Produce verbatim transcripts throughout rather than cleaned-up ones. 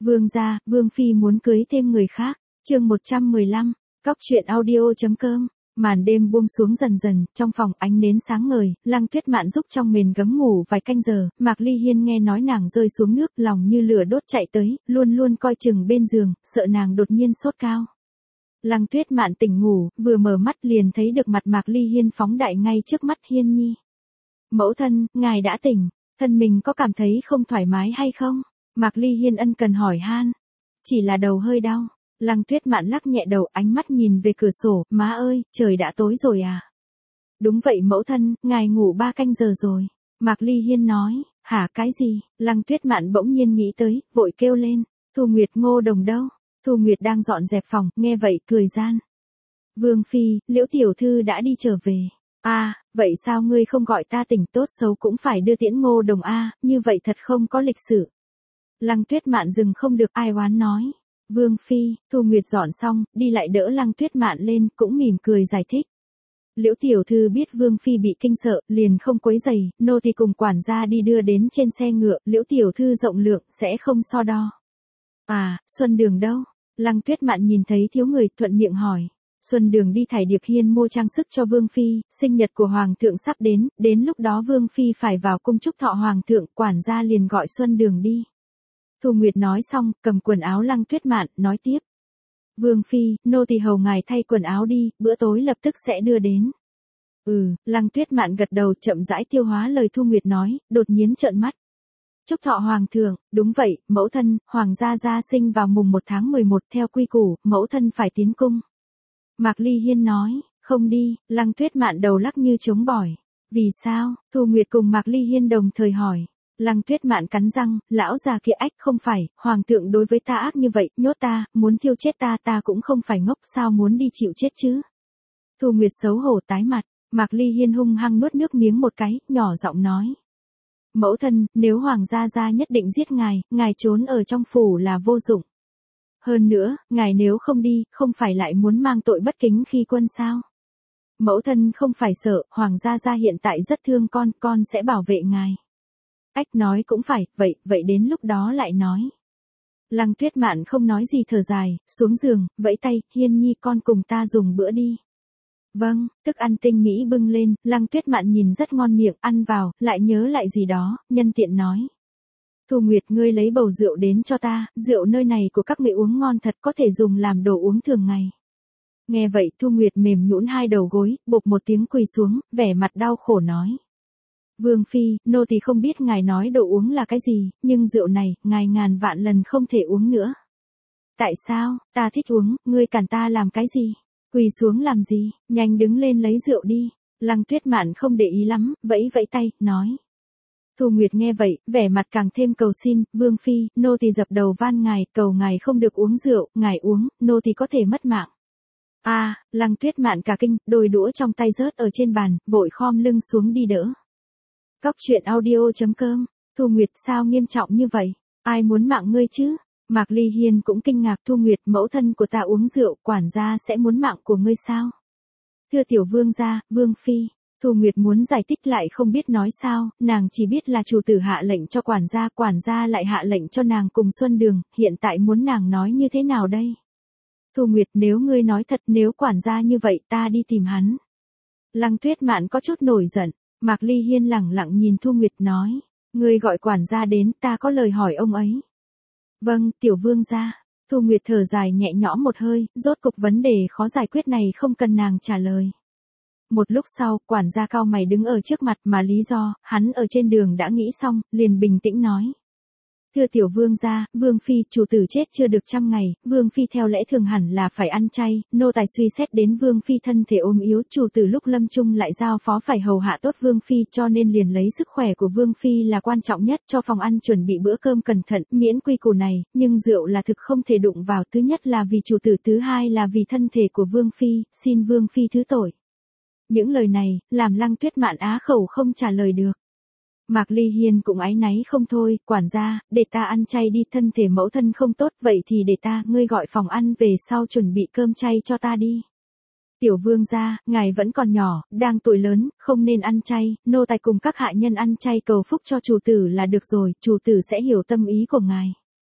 Vương gia, Vương phi muốn cưới thêm người khác. Chương một trăm mười lăm, Cóc truyện audio.com. Màn đêm buông xuống dần dần, trong phòng ánh nến sáng ngời, Lăng Tuyết Mạn giúp trong mền gấm ngủ vài canh giờ, Mạc Ly Hiên nghe nói nàng rơi xuống nước, lòng như lửa đốt chạy tới, luôn luôn coi chừng bên giường, sợ nàng đột nhiên sốt cao. Lăng Tuyết Mạn tỉnh ngủ, vừa mở mắt liền thấy được mặt Mạc Ly Hiên phóng đại ngay trước mắt Hiên Nhi. Mẫu thân, ngài đã tỉnh, thân mình có cảm thấy không thoải mái hay không? Mạc Ly Hiên ân cần hỏi han. Chỉ là đầu hơi đau. Lăng Tuyết Mạn lắc nhẹ đầu, ánh mắt nhìn về cửa sổ, má ơi, trời đã tối rồi à? Đúng vậy mẫu thân, ngài ngủ ba canh giờ rồi. Mạc Ly Hiên nói, hả cái gì? Lăng Tuyết Mạn bỗng nhiên nghĩ tới, vội kêu lên, Thu Nguyệt Ngô Đồng đâu? Thu Nguyệt đang dọn dẹp phòng, nghe vậy cười gian. Vương phi, Liễu tiểu thư đã đi trở về. À, vậy sao ngươi không gọi ta tỉnh, tốt xấu cũng phải đưa tiễn Ngô Đồng a, à, như vậy thật không có lịch sự. Lăng Tuyết Mạn dừng không được, ai oán nói. Vương phi, Thu Nguyệt dọn xong, đi lại đỡ Lăng Tuyết Mạn lên, cũng mỉm cười giải thích. Liễu tiểu thư biết Vương phi bị kinh sợ, liền không quấy rầy, nô tỳ cùng quản gia đi đưa đến trên xe ngựa, Liễu tiểu thư rộng lượng, sẽ không so đo. À, Xuân Đường đâu? Lăng Tuyết Mạn nhìn thấy thiếu người, thuận miệng hỏi. Xuân Đường đi thải điệp hiên mua trang sức cho Vương phi, sinh nhật của Hoàng thượng sắp đến, đến lúc đó Vương phi phải vào cung chúc thọ Hoàng thượng, quản gia liền gọi Xuân Đường đi. Thu Nguyệt nói xong, cầm quần áo Lăng Tuyết Mạn, nói tiếp. Vương phi, nô tỳ hầu ngài thay quần áo đi, bữa tối lập tức sẽ đưa đến. Ừ, Lăng Tuyết Mạn gật đầu, chậm rãi tiêu hóa lời Thu Nguyệt nói, đột nhiên trợn mắt. Chúc thọ Hoàng thượng, đúng vậy, mẫu thân, Hoàng gia gia sinh vào mùng một tháng mười một, theo quy củ, mẫu thân phải tiến cung. Mạc Ly Hiên nói, không đi, Lăng Tuyết Mạn đầu lắc như trống bỏi. Vì sao? Thu Nguyệt cùng Mạc Ly Hiên đồng thời hỏi. Lăng Tuyết Mạn cắn răng, lão già kia ách, không phải, Hoàng thượng đối với ta ác như vậy, nhốt ta, muốn thiêu chết ta, ta cũng không phải ngốc, sao muốn đi chịu chết chứ? Thu Nguyệt xấu hổ tái mặt, Mạc Ly Hiên hung hăng nuốt nước miếng một cái, nhỏ giọng nói. Mẫu thân, nếu Hoàng gia gia nhất định giết ngài, ngài trốn ở trong phủ là vô dụng. Hơn nữa, ngài nếu không đi, không phải lại muốn mang tội bất kính khi quân sao? Mẫu thân không phải sợ, Hoàng gia gia hiện tại rất thương con, con sẽ bảo vệ ngài. Ách nói cũng phải, vậy, vậy đến lúc đó lại nói. Lăng Tuyết Mạn không nói gì, thở dài, xuống giường, vẫy tay, Hiên Nhi con cùng ta dùng bữa đi. Vâng, thức ăn tinh mỹ bưng lên, Lăng Tuyết Mạn nhìn rất ngon miệng, ăn vào, lại nhớ lại gì đó, nhân tiện nói. Thu Nguyệt ngươi lấy bầu rượu đến cho ta, rượu nơi này của các ngươi uống ngon thật, có thể dùng làm đồ uống thường ngày. Nghe vậy Thu Nguyệt mềm nhũn hai đầu gối, bộp một tiếng quỳ xuống, vẻ mặt đau khổ nói. Vương phi, nô tỳ không biết ngài nói đồ uống là cái gì, nhưng rượu này, ngài ngàn vạn lần không thể uống nữa. Tại sao, ta thích uống, ngươi cản ta làm cái gì? Quỳ xuống làm gì, nhanh đứng lên lấy rượu đi. Lăng Tuyết Mạn không để ý lắm, vẫy vẫy tay, nói. Thu Nguyệt nghe vậy, vẻ mặt càng thêm cầu xin, Vương phi, nô tỳ dập đầu van ngài, cầu ngài không được uống rượu, ngài uống, nô tỳ có thể mất mạng. A, à, Lăng Tuyết Mạn cả kinh, đôi đũa trong tay rớt ở trên bàn, vội khom lưng xuống đi đỡ. Cóc truyện audio.com, Thu Nguyệt sao nghiêm trọng như vậy, ai muốn mạng ngươi chứ? Mạc Ly Hiên cũng kinh ngạc, Thu Nguyệt mẫu thân của ta uống rượu, quản gia sẽ muốn mạng của ngươi sao? Thưa tiểu vương gia, Vương phi, Thu Nguyệt muốn giải thích lại không biết nói sao, nàng chỉ biết là chủ tử hạ lệnh cho quản gia, quản gia lại hạ lệnh cho nàng cùng Xuân Đường, hiện tại muốn nàng nói như thế nào đây? Thu Nguyệt nếu ngươi nói thật, nếu quản gia như vậy ta đi tìm hắn. Lăng Tuyết Mạn có chút nổi giận. Mạc Ly Hiên lẳng lặng nhìn Thu Nguyệt nói, ngươi gọi quản gia đến, ta có lời hỏi ông ấy. Vâng, tiểu vương gia. Thu Nguyệt thở dài nhẹ nhõm một hơi, rốt cục vấn đề khó giải quyết này không cần nàng trả lời. Một lúc sau, quản gia cao mày đứng ở trước mặt, mà lý do, hắn ở trên đường đã nghĩ xong, liền bình tĩnh nói. Thưa tiểu vương gia, Vương phi, chủ tử chết chưa được trăm ngày, Vương phi theo lẽ thường hẳn là phải ăn chay, nô tài suy xét đến Vương phi thân thể ốm yếu, chủ tử lúc lâm chung lại giao phó phải hầu hạ tốt Vương phi, cho nên liền lấy sức khỏe của Vương phi là quan trọng nhất, cho phòng ăn chuẩn bị bữa cơm cẩn thận, miễn quy củ này, nhưng rượu là thực không thể đụng vào, thứ nhất là vì chủ tử, thứ hai là vì thân thể của Vương phi, xin Vương phi thứ tội. Những lời này, làm Lăng Tuyết Mạn á khẩu không trả lời được. Mạc Ly Hiên cũng áy náy không thôi, quản gia, để ta ăn chay đi, thân thể mẫu thân không tốt, vậy thì để ta, ngươi gọi phòng ăn về sau chuẩn bị cơm chay cho ta đi. Tiểu vương gia, ngài vẫn còn nhỏ, đang tuổi lớn, không nên ăn chay, nô tài cùng các hạ nhân ăn chay cầu phúc cho chủ tử là được rồi, chủ tử sẽ hiểu tâm ý của ngài.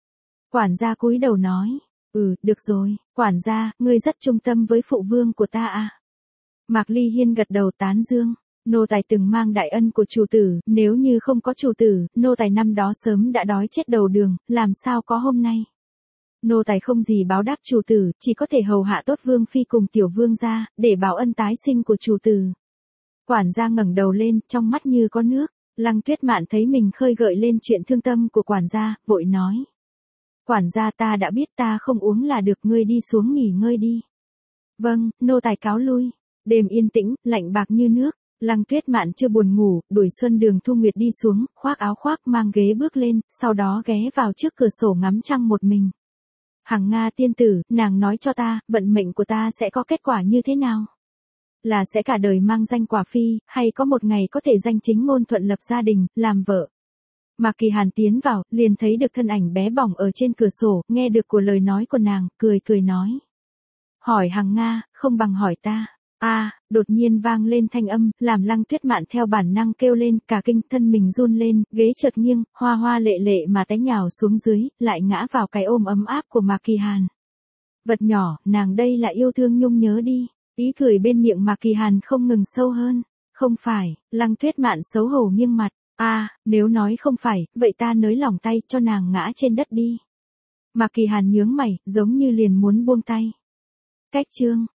Quản gia cúi đầu nói, ừ, được rồi, quản gia, ngươi rất trung tâm với phụ vương của ta à. Mạc Ly Hiên gật đầu tán dương, nô tài từng mang đại ân của chủ tử, nếu như không có chủ tử, nô tài năm đó sớm đã đói chết đầu đường, làm sao có hôm nay. Nô tài không gì báo đáp chủ tử, chỉ có thể hầu hạ tốt vương phi cùng tiểu vương gia, để báo ân tái sinh của chủ tử. Quản gia ngẩng đầu lên, trong mắt như có nước. Lăng Tuyết Mạn thấy mình khơi gợi lên chuyện thương tâm của quản gia, vội nói. Quản gia, ta đã biết, ta không uống là được, ngươi đi xuống nghỉ ngơi đi. Vâng, nô tài cáo lui. Đêm yên tĩnh, lạnh bạc như nước. Lăng Tuyết Mạn chưa buồn ngủ, đuổi Xuân Đường Thu Nguyệt đi xuống, khoác áo khoác mang ghế bước lên, sau đó ghé vào trước cửa sổ ngắm trăng một mình. Hằng Nga tiên tử, nàng nói cho ta, vận mệnh của ta sẽ có kết quả như thế nào? Là sẽ cả đời mang danh quả phi, hay có một ngày có thể danh chính ngôn thuận lập gia đình, làm vợ. Mạc Kỳ Hàn tiến vào, liền thấy được thân ảnh bé bỏng ở trên cửa sổ, nghe được của lời nói của nàng, cười cười nói. Hỏi Hằng Nga, không bằng hỏi ta. A, à, đột nhiên vang lên thanh âm, làm Lăng Tuyết Mạn theo bản năng kêu lên, cả kinh thân mình run lên, ghế chợt nghiêng, hoa hoa lệ lệ mà té nhào xuống dưới, lại ngã vào cái ôm ấm áp của Mạc Kỳ Hàn. Vật nhỏ, nàng đây là yêu thương nhung nhớ đi. Ý cười bên miệng Mạc Kỳ Hàn không ngừng sâu hơn. Không phải, Lăng Tuyết Mạn xấu hổ nghiêng mặt. A, à, nếu nói không phải, vậy ta nới lỏng tay cho nàng ngã trên đất đi. Mạc Kỳ Hàn nhướng mày, giống như liền muốn buông tay. Cách chương